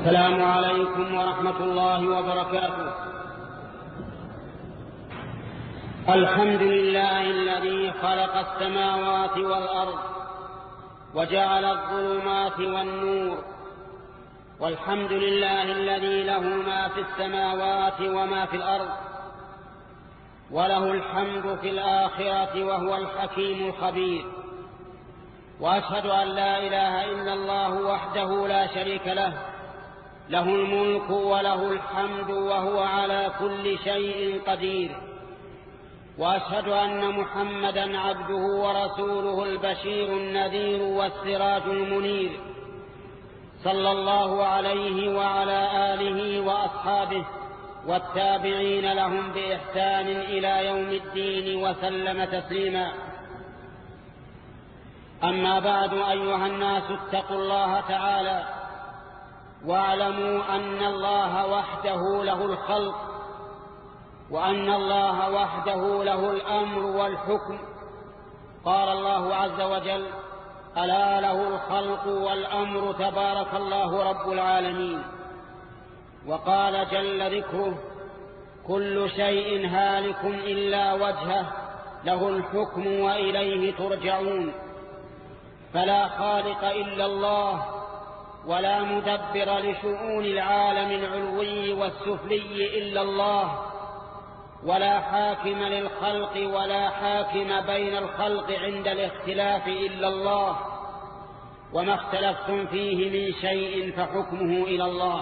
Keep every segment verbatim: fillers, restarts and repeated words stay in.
السلام عليكم ورحمة الله وبركاته. الحمد لله الذي خلق السماوات والأرض وجعل الظلمات والنور، والحمد لله الذي له ما في السماوات وما في الأرض، وله الحمد في الآخرة وهو الحكيم الخبير. وأشهد أن لا إله إلا الله وحده لا شريك له، له الملك وله الحمد وهو على كل شيء قدير. وأشهد أن محمدا عبده ورسوله البشير النذير والسراج المنير، صلى الله عليه وعلى آله وأصحابه والتابعين لهم بإحسان إلى يوم الدين وسلم تسليما. أما بعد، أيها الناس، اتقوا الله تعالى واعلموا أن الله وحده له الخلق، وأن الله وحده له الأمر والحكم. قال الله عز وجل: ألا له الخلق والأمر تبارك الله رب العالمين. وقال جل ذكره: كل شيء هالك إلا وجهه له الحكم وإليه ترجعون. فلا خالق إلا الله، ولا مدبر لشؤون العالم العلوي والسفلي إلا الله، ولا حاكم للخلق ولا حاكم بين الخلق عند الاختلاف إلا الله. وما اختلفتم فيه من شيء فحكمه إلى الله.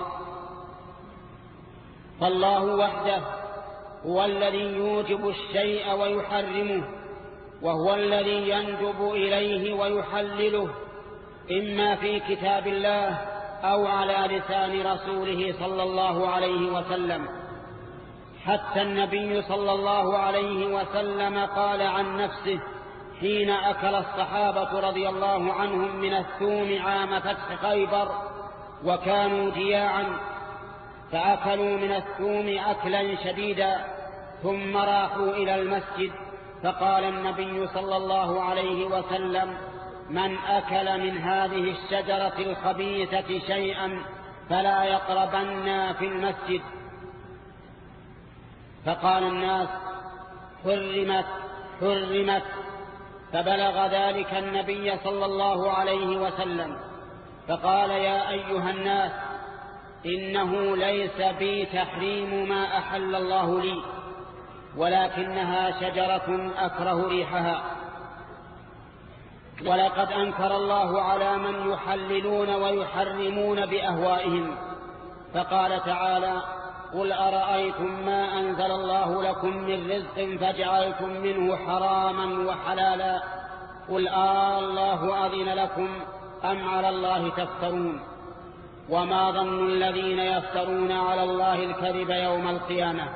فالله وحده هو الذي يوجب الشيء ويحرمه، وهو الذي يندب إليه ويحلله، إما في كتاب الله أو على لسان رسوله صلى الله عليه وسلم. حتى النبي صلى الله عليه وسلم قال عن نفسه حين أكل الصحابة رضي الله عنهم من الثوم عام فتح خيبر وكانوا جياعا، فأكلوا من الثوم أكلا شديدا، ثم راحوا إلى المسجد، فقال النبي صلى الله عليه وسلم: من أكل من هذه الشجرة الخبيثة شيئا فلا يقربن في المسجد. فقال الناس: حرمت حرمت. فبلغ ذلك النبي صلى الله عليه وسلم، فقال: يا أيها الناس، إنه ليس بي تحريم ما أحل الله لي، ولكنها شجرة أكره ريحها. ولقد أنكر الله على من يحللون ويحرمون بأهوائهم، فقال تعالى: قل أرأيتم ما أنزل الله لكم من رزق فجعلتم منه حراما وحلالا، قل آه الله أذن لكم أم على الله تفترون. وما ظن الذين يفترون على الله الكذب يوم القيامة.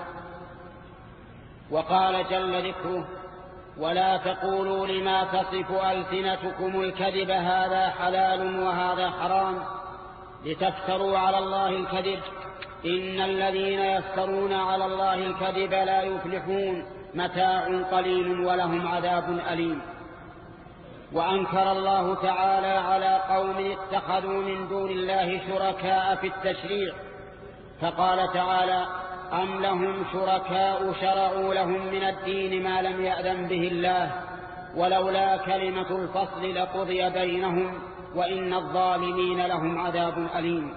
وقال جل ذكره: ولا تقولوا لما تصف ألسنتكم الكذب هذا حلال وهذا حرام لتفتروا على الله الكذب، إن الذين يفترون على الله الكذب لا يفلحون، متاع قليل ولهم عذاب أليم. وأنكر الله تعالى على قوم اتخذوا من دون الله شركاء في التشريع، فقال تعالى: أم لهم شركاء شرعوا لهم من الدين ما لم يأذن به الله، ولولا كلمة الفصل لقضي بينهم، وإن الظالمين لهم عذاب أليم.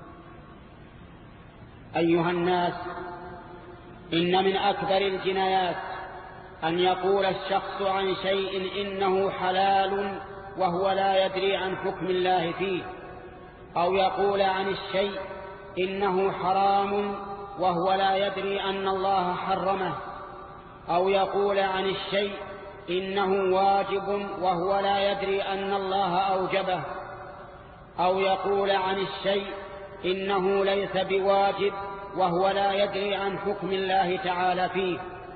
أيها الناس، إن من أكبر الجنايات أن يقول الشخص عن شيء إنه حلال وهو لا يدري عن حكم الله فيه، أو يقول عن الشيء إنه حرام وهو لا يدري أن الله حرمه، أو يقول عن الشيء إنه واجب وهو لا يدري أن الله أوجبه، أو يقول عن الشيء إنه ليس بواجب وهو لا يدري عن حكم الله تعالى فيه.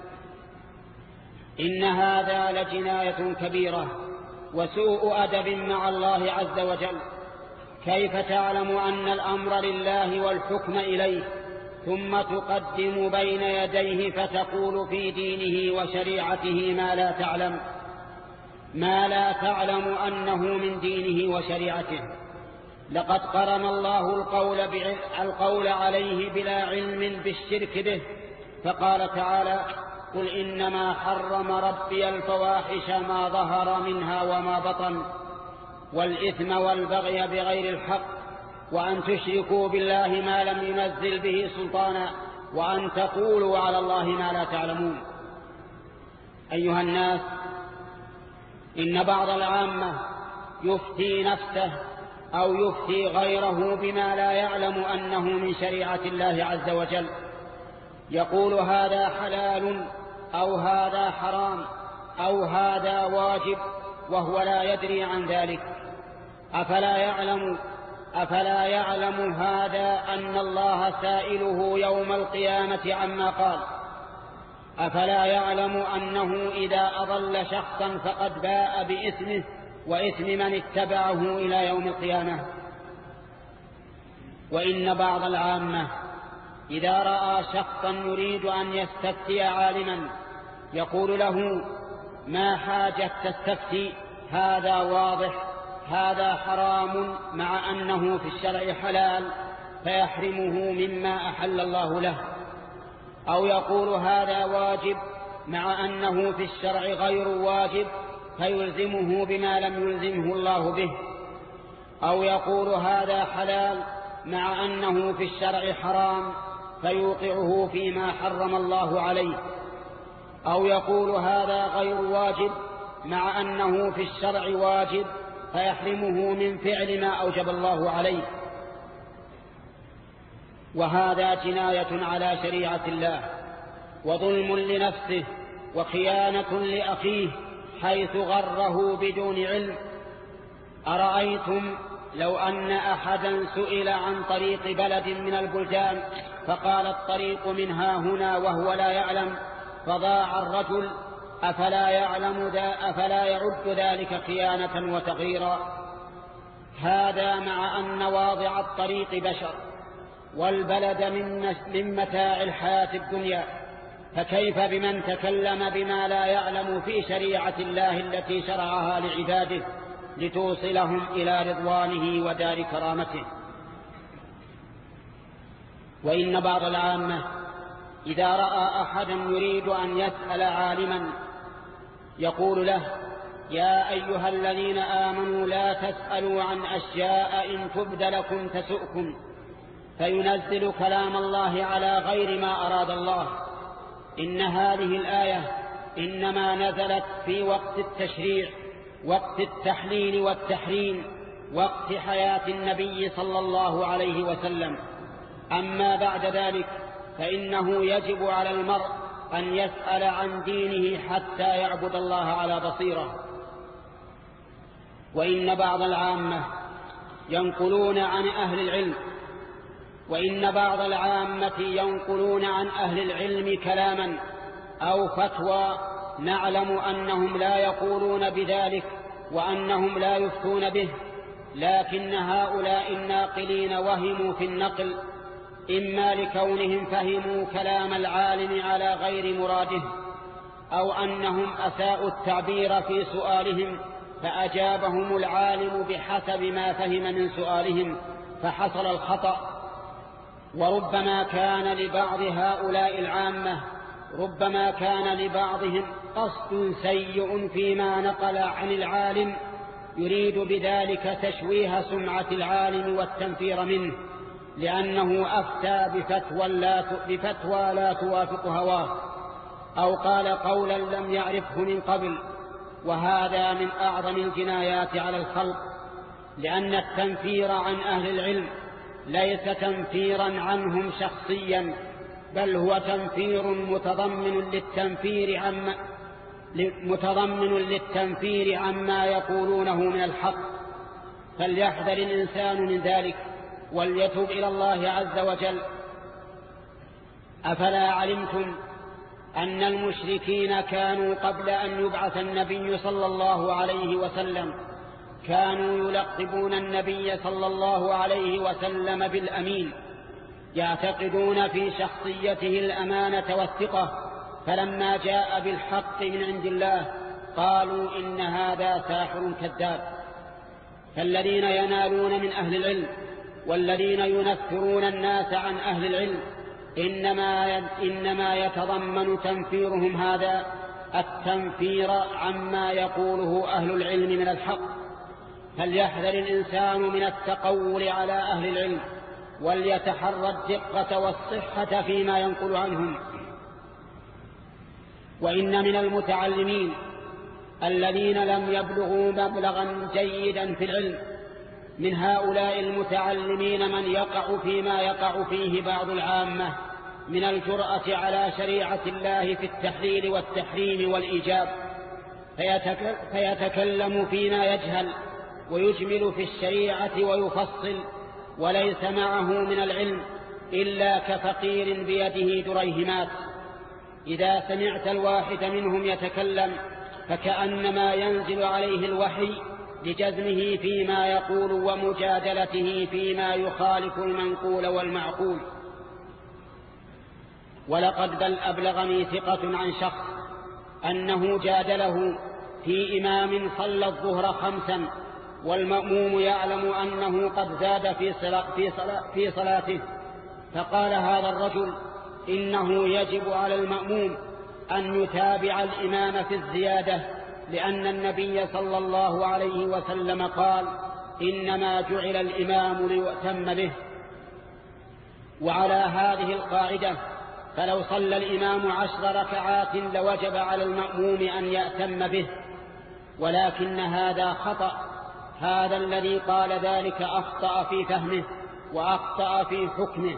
إن هذا لجناية كبيرة وسوء أدب مع الله عز وجل. كيف تعلم أن الأمر لله والحكم إليه، ثم تقدم بين يديه فتقول في دينه وشريعته ما لا تعلم ما لا تعلم أنه من دينه وشريعته؟ لقد قرن الله القول القول عليه بلا علم بالشرك به، فقال تعالى: قل إنما حرم ربي الفواحش ما ظهر منها وما بطن والإثم والبغي بغير الحق وأن تشركوا بالله ما لم ينزل به سلطانا وأن تقولوا على الله ما لا تعلمون. أيها الناس، إن بعض العامة يفتي نفسه أو يفتي غيره بما لا يعلم أنه من شريعة الله عز وجل، يقول هذا حلال أو هذا حرام أو هذا واجب وهو لا يدري عن ذلك. أفلا يعلم أفلا يعلم هذا أن الله سائله يوم القيامة عما قال؟ أفلا يعلم أنه إذا أضل شخصا فقد باء بإثمه وإثم من اتبعه إلى يوم القيامة؟ وإن بعض العامة إذا رأى شخصا يريد أن يستفتي عالما يقول له: ما حاجة تستفتي؟ هذا واضح، هذا حرام، مع أنه في الشرع حلال، فيحرمه مما أحل الله له. أو يقول هذا واجب مع أنه في الشرع غير واجب، فيلزمه بما لم يلزمه الله به. أو يقول هذا حلال مع أنه في الشرع حرام، فيوقعه فيما حرم الله عليه. أو يقول هذا غير واجب مع أنه في الشرع واجب، فيحرمه من فعل ما أوجب الله عليه. وهذا جناية على شريعة الله وظلم لنفسه وخيانة لأخيه حيث غره بدون علم. أرأيتم لو أن أحدا سئل عن طريق بلد من البلدان فقال الطريق منها هنا وهو لا يعلم فضاع الرجل، أفلا يعلم ذا أفلا يعد ذلك خيانة وتغييرا؟ هذا مع أن واضع الطريق بشر والبلد من متاع الحياة الدنيا، فكيف بمن تكلم بما لا يعلم في شريعة الله التي شرعها لعباده لتوصلهم إلى رضوانه ودار كرامته؟ وإن بعض العامة إذا رأى أحدا يريد أن يسأل عالما يقول له: يا أيها الذين آمنوا لا تسألوا عن أشياء إن تبد لكم تسؤكم، فينزل كلام الله على غير ما أراد الله. إن هذه الآية إنما نزلت في وقت التشريع، وقت التحليل والتحريم، وقت حياة النبي صلى الله عليه وسلم. أما بعد ذلك فإنه يجب على المرء أن يسأل عن دينه حتى يعبد الله على بصيرة. وإن بعض العامة ينقلون عن أهل العلم وإن بعض العامة ينقلون عن أهل العلم كلاما أو فتوى نعلم أنهم لا يقولون بذلك وأنهم لا يفتون به، لكن هؤلاء الناقلين وهموا في النقل، إما لكونهم فهموا كلام العالم على غير مراده، أو أنهم أساءوا التعبير في سؤالهم فأجابهم العالم بحسب ما فهم من سؤالهم فحصل الخطأ. وربما كان لبعض هؤلاء العامة ربما كان لبعضهم قصد سيء فيما نقل عن العالم، يريد بذلك تشويه سمعة العالم والتنفير منه، لأنه أفتى بفتوى لا, بفتوى لا توافق هواه، أو قال قولا لم يعرفه من قبل. وهذا من أعظم الجنايات على الخلق، لأن التنفير عن أهل العلم ليس تنفيرا عنهم شخصيا، بل هو تنفير متضمن للتنفير عما متضمن للتنفير عما يقولونه من الحق. فليحذر الإنسان من ذلك وليتوب إلى الله عز وجل. أفلا علمتم أن المشركين كانوا قبل أن يبعث النبي صلى الله عليه وسلم كانوا يلقبون النبي صلى الله عليه وسلم بالأمين، يعتقدون في شخصيته الأمانة والثقة، فلما جاء بالحق من عند الله قالوا إن هذا ساحر كذاب. فالذين ينالون من أهل العلم والذين ينفرون الناس عن أهل العلم إنما إنما يتضمن تنفيرهم هذا التنفير عما يقوله أهل العلم من الحق. فليحذر الإنسان من التقول على أهل العلم، وليتحرى الدقة والصحة فيما ينقل عنهم. وإن من المتعلمين الذين لم يبلغوا مبلغا جيدا في العلم من هؤلاء المتعلمين من يقع فيما يقع فيه بعض العامة من الجرأة على شريعة الله في التحليل والتحريم والإيجاب، فيتكلم فيما يجهل ويجمل في الشريعة ويفصل، وليس معه من العلم إلا كفقير بيده دريهمات. إذا سمعت الواحد منهم يتكلم فكأنما ينزل عليه الوحي لجزمه فيما يقول ومجادلته فيما يخالف المنقول والمعقول. ولقد بل أبلغني ثقة عن شخص أنه جادله في إمام صلى الظهر خمسا والمأموم يعلم أنه قد زاد في, صلا في, صلا في صلاته، فقال هذا الرجل إنه يجب على المأموم أن يتابع الإمام في الزيادة، لأن النبي صلى الله عليه وسلم قال إنما جعل الإمام ليؤتم به. وعلى هذه القاعدة فلو صلى الإمام عشر ركعات لوجب على المأموم أن يأتم به، ولكن هذا خطأ. هذا الذي قال ذلك أخطأ في فهمه وأخطأ في حكمه.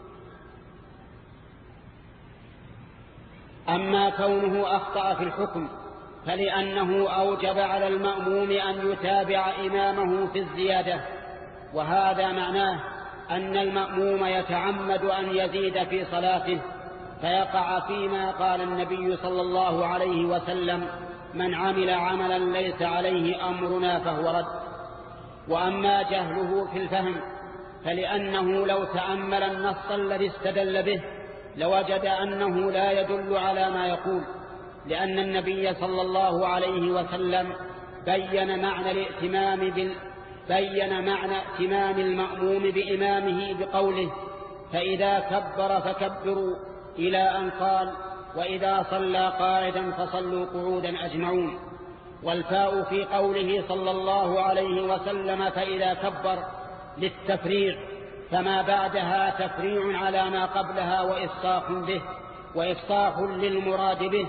أما كونه أخطأ في الحكم فلأنه أوجب على المأموم أن يتابع إمامه في الزيادة، وهذا معناه أن المأموم يتعمد أن يزيد في صلاته فيقع فيما قال النبي صلى الله عليه وسلم من عمل عملا ليس عليه أمرنا فهو رد. وأما جهله في الفهم فلأنه لو تأمل النص الذي استدل به لوجد أنه لا يدل على ما يقول، لأن النبي صلى الله عليه وسلم بين معنى الائتمام بال... بين معنى ائتمام المأموم بإمامه بقوله فإذا كبر فكبروا، إلى أن قال وإذا صلى قاعدا فصلوا قعودا أجمعون. والفاء في قوله صلى الله عليه وسلم فإذا كبر للتفريع، فما بعدها تفريع على ما قبلها وإفصاح به وإفصاح للمراد به.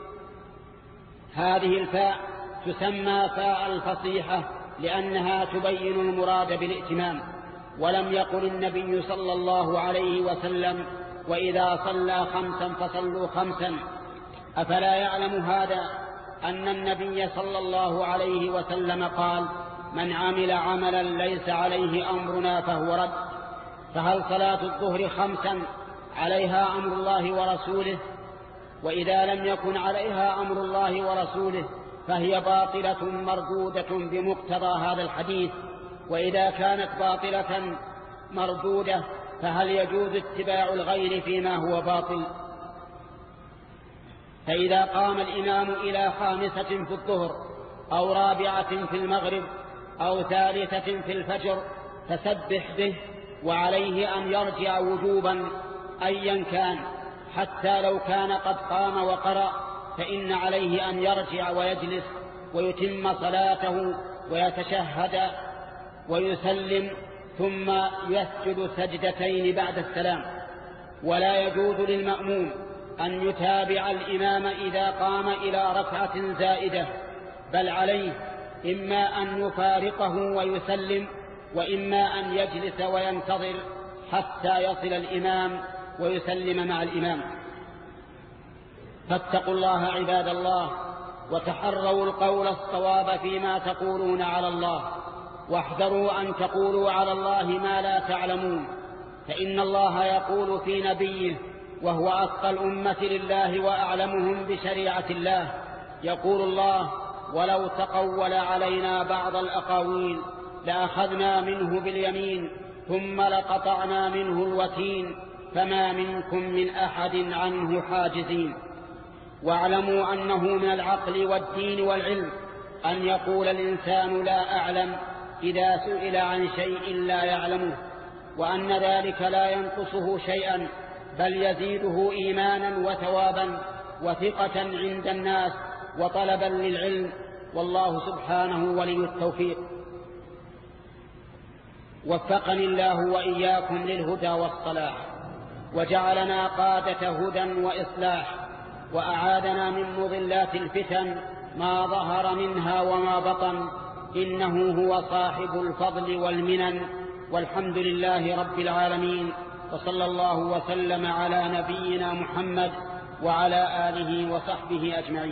هذه الفاء تسمى فاء الفصيحة لأنها تبين المراد بالائتمام. ولم يقل النبي صلى الله عليه وسلم وإذا صلى خمسا فصلوا خمسا. أفلا يعلم هذا أن النبي صلى الله عليه وسلم قال من عمل عملا ليس عليه أمرنا فهو رد؟ فهل صلاة الظهر خمسا عليها أمر الله ورسوله؟ وإذا لم يكن عليها أمر الله ورسوله فهي باطلة مردودة بمقتضى هذا الحديث. وإذا كانت باطلة مردودة فهل يجوز اتباع الغير فيما هو باطل؟ فإذا قام الإمام إلى خامسة في الظهر أو رابعة في المغرب أو ثالثة في الفجر فسبح به، وعليه أن يرجع وجوبا أيا كان، حتى لو كان قد قام وقرأ فإن عليه أن يرجع ويجلس ويتم صلاته ويتشهد ويسلم ثم يسجد سجدتين بعد السلام. ولا يجوز للمأموم أن يتابع الإمام إذا قام إلى ركعة زائدة، بل عليه إما أن يفارقه ويسلم، وإما أن يجلس وينتظر حتى يصل الإمام ويسلم مع الإمام. فاتقوا الله عباد الله، وتحروا القول الصواب فيما تقولون على الله، واحذروا أن تقولوا على الله ما لا تعلمون، فإن الله يقول في نبيه وهو أتقى الأمة لله وأعلمهم بشريعة الله، يقول الله ولو تقول علينا بعض الأقاويل لأخذنا منه باليمين ثم لقطعنا منه الوتين فما منكم من أحد عنه حاجزين. واعلموا أنه من العقل والدين والعلم أن يقول الإنسان لا أعلم إذا سئل عن شيء لا يعلمه، وأن ذلك لا ينقصه شيئا بل يزيده إيمانا وثوابا وثقة عند الناس وطلبا للعلم، والله سبحانه ولي التوفيق. وفقني الله وإياكم للهدى والصلاح، وجعلنا قادة هدى وإصلاح، وأعاذنا من مضلات الفتن ما ظهر منها وما بطن، إنه هو صاحب الفضل والمنن، والحمد لله رب العالمين، وصلى الله وسلم على نبينا محمد وعلى آله وصحبه أجمعين.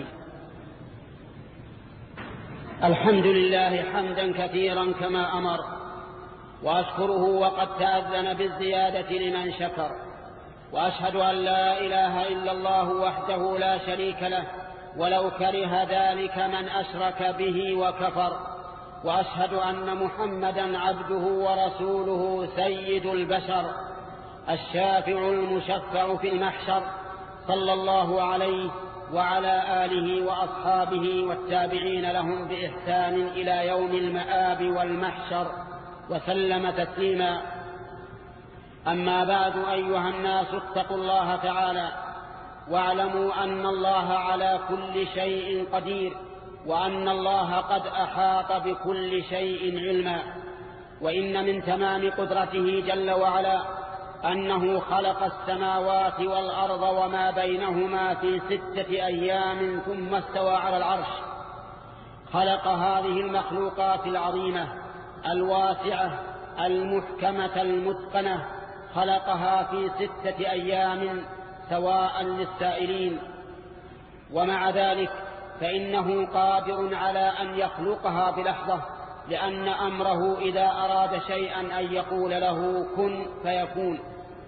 الحمد لله حمدا كثيرا كما أمر، وأشكره وقد تأذن بالزيادة لمن شكر، وأشهد أن لا إله إلا الله وحده لا شريك له ولو كره ذلك من أشرك به وكفر، وأشهد أن محمدا عبده ورسوله سيد البشر الشافع المشفع في المحشر، صلى الله عليه وعلى آله وأصحابه والتابعين لهم بإحسان إلى يوم المآب والمحشر وسلم تسليما. أما بعد، أيها الناس اتقوا الله تعالى واعلموا أن الله على كل شيء قدير، وأن الله قد أحاط بكل شيء علما. وإن من تمام قدرته جل وعلا أنه خلق السماوات والأرض وما بينهما في ستة أيام ثم استوى على العرش. خلق هذه المخلوقات العظيمة الواسعة المحكمة المتقنة، خلقها في ستة أيام سواء للسائلين، ومع ذلك فإنه قادر على أن يخلقها بلحظة، لأن أمره إذا أراد شيئا أن يقول له كن فيكون.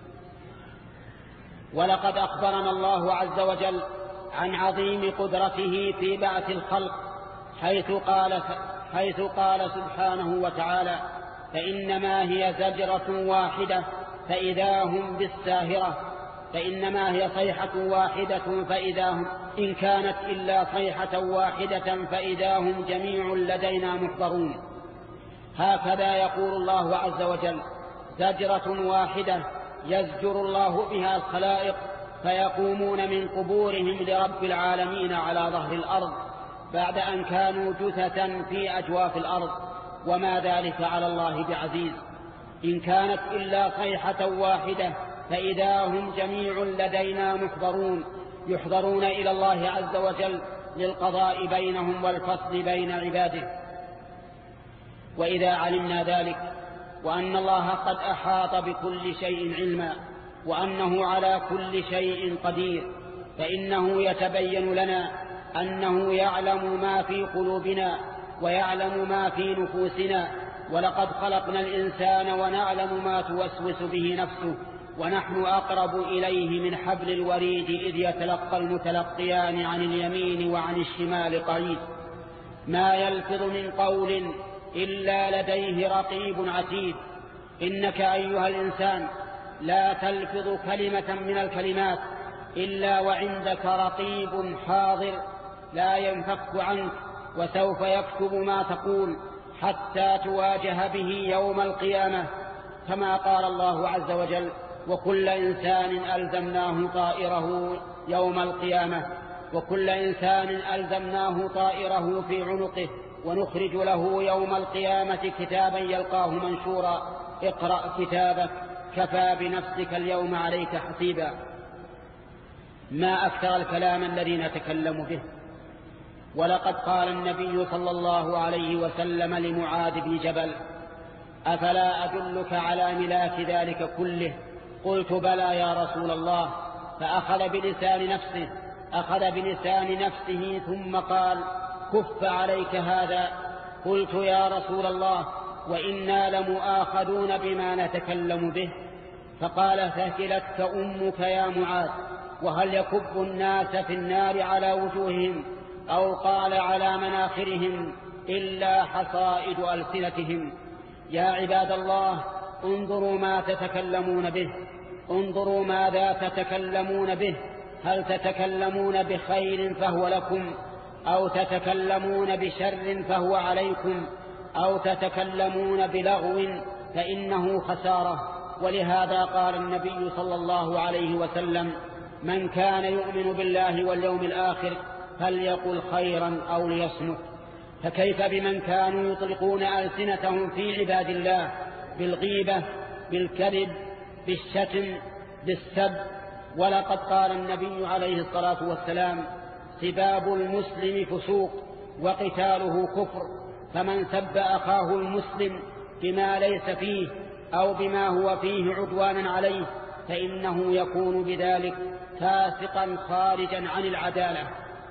ولقد أخبرنا الله عز وجل عن عظيم قدرته في بعث الخلق، حيث قال, حيث قال سبحانه وتعالى: فإنما هي زجرة واحدة فإذا هم بالساهرة، فإنما هي صيحة واحدة فإذا هم إن كانت إلا صيحة واحدة فإذا هم جميع لدينا محضرون. هكذا يقول الله عز وجل: زجرة واحدة يزجر الله بها الخلائق فيقومون من قبورهم لرب العالمين على ظهر الأرض بعد أن كانوا جثثا في أجواف الأرض، وما ذلك على الله بعزيز. إن كانت إلا صيحة واحدة فإذا هم جميع لدينا محضرون، يحضرون إلى الله عز وجل للقضاء بينهم والفصل بين عباده. وإذا علمنا ذلك وأن الله قد أحاط بكل شيء علما، وأنه على كل شيء قدير، فإنه يتبين لنا أنه يعلم ما في قلوبنا ويعلم ما في نفوسنا. ولقد خلقنا الإنسان ونعلم ما توسوس به نفسه، ونحن أقرب إليه من حبل الوريد إذ يتلقى المتلقيان عن اليمين وعن الشمال قعيد. ما يلفظ من قول إلا لديه رقيب عتيد. إنك أيها الإنسان لا تلفظ كلمة من الكلمات إلا وعندك رقيب حاضر لا ينفك عنك، وسوف يكتب ما تقول حتى تواجه به يوم القيامة، كما قال الله عز وجل: وكل إنسان ألزمناه طائره يوم القيامة وكل إنسان ألزمناه طائره في عنقه ونخرج له يوم القيامة كتابا يلقاه منشورا اقرأ كتابك كفى بنفسك اليوم عليك حسيبا. ما أكثر الكلام الذي نتكلم به. ولقد قال النبي صلى الله عليه وسلم لمعاذ بن جبل: أفلا أدلك على ملاك ذلك كله؟ قلت: بلى يا رسول الله. فأخذ بلسان نفسه أخذ بلسان نفسه ثم قال: كف عليك هذا. قلت: يا رسول الله، وإنا لمؤاخذون بما نتكلم به. فقال: ثكلتك أمك يا معاذ. وهل يكب الناس في النار على وجوههم أو قال على مناخرهم إلا حصائد ألسنتهم؟ يا عباد الله، انظروا ما تتكلمون به، انظروا ماذا تتكلمون به. هل تتكلمون بخير فهو لكم، أو تتكلمون بشر فهو عليكم، أو تتكلمون بلغو فإنه خسارة، ولهذا قال النبي صلى الله عليه وسلم: من كان يؤمن بالله واليوم الآخر فليقل خيرا أو ليصمت. فكيف بمن كانوا يطلقون ألسنتهم في عباد الله بالغيبة، بالكذب، بالشتم، بالسب؟ ولقد قال النبي عليه الصلاة والسلام: سباب المسلم فسوق وقتاله كفر، فمن سب أخاه المسلم بما ليس فيه أو بما هو فيه عدوانا عليه فإنه يكون بذلك فاسقا خارجا عن العدالة.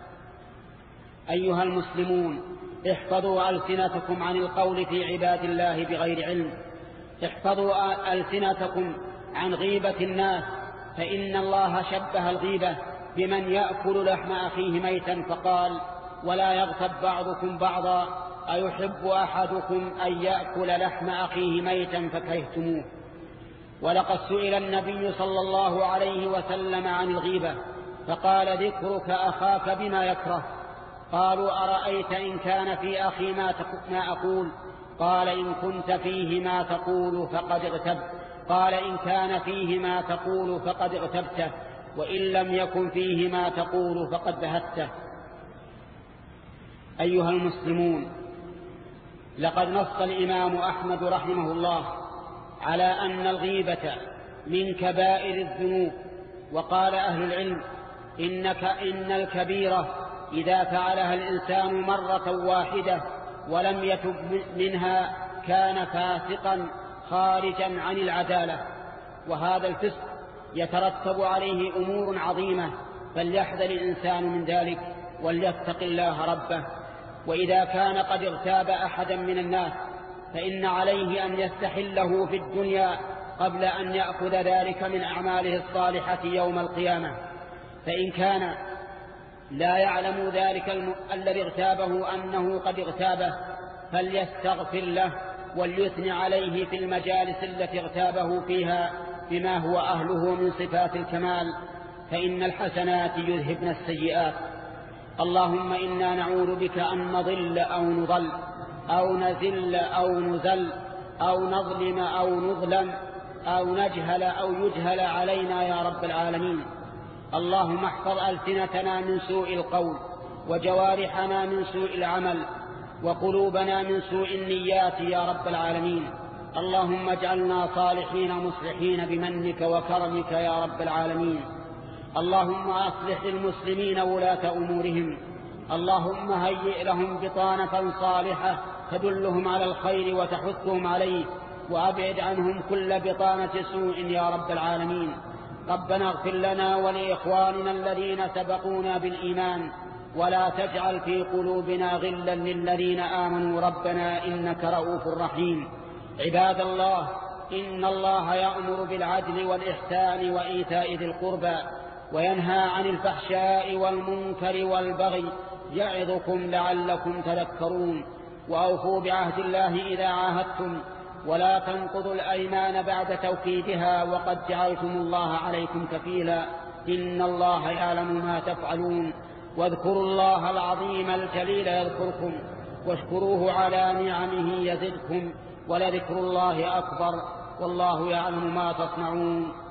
أيها المسلمون، احفظوا ألسنتكم عن القول في عباد الله بغير علم، احفظوا ألسنتكم عن غيبة الناس، فإن الله شبه الغيبة بمن يأكل لحم أخيه ميتا فقال: ولا يغتب بعضكم بعضا أيحب أحدكم أن يأكل لحم أخيه ميتا فكرهتموه. ولقد سئل النبي صلى الله عليه وسلم عن الغيبة فقال: ذكرك أخاك بما يكره. قالوا: أرأيت إن كان في أخي ما, ما أقول؟ قال: إن كنت فيه ما تقول فقد اغتبت. قال: إن كان فيه ما تقول فقد اغتبته، وإن لم يكن فيه ما تقول فقد بهته. أيها المسلمون، لقد نص الإمام أحمد رحمه الله على أن الغيبة من كبائر الذنوب، وقال أهل العلم: إنك إن الكبيرة إذا فعلها الإنسان مرة واحدة ولم يتب منها كان فاسقا خارجا عن العدالة، وهذا الفسق يترتب عليه أمور عظيمة، فليحذر الإنسان من ذلك وليتق الله ربه. وإذا كان قد اغتاب أحدا من الناس فإن عليه أن يستحله في الدنيا قبل أن يأخذ ذلك من أعماله الصالحة يوم القيامة. فإن كان لا يعلم ذلك الم... الذي اغتابه أنه قد اغتابه فليستغفر له وليثني عليه في المجالس التي اغتابه فيها بما هو أهله من صفات الكمال، فإن الحسنات يذهبن السيئات. اللهم إنا نعوذ بك أن نضل أو نضل أو نزل أو نزل أو نظلم أو نظلم أو نجهل أو يجهل علينا يا رب العالمين. اللهم احفظ ألسنتنا من سوء القول، وجوارحنا من سوء العمل، وقلوبنا من سوء النيات يا رب العالمين. اللهم اجعلنا صالحين مصلحين بمنك وكرمك يا رب العالمين. اللهم أصلح للمسلمين ولاة أمورهم، اللهم هيئ لهم بطانة صالحة تدلهم على الخير وتحثهم عليه، وأبعد عنهم كل بطانة سوء يا رب العالمين. ربنا اغفر لنا ولإخواننا الذين سبقونا بالإيمان، ولا تجعل في قلوبنا غلا للذين آمنوا ربنا إنك رؤوف رحيم. عباد الله، إن الله يأمر بالعدل والإحسان وإيتاء ذي القربى وينهى عن الفحشاء والمنكر والبغي يعظكم لعلكم تذكرون. وأوفوا بعهد الله إذا عاهدتم، ولا تنقضوا الأيمان بعد توكيدها وقد جعلتم الله عليكم كفيلا، إن الله يعلم ما تفعلون. واذكروا الله العظيم الجليل يذكركم، واشكروه على نعمه يزدكم، ولذكر الله أكبر، والله يعلم ما تصنعون.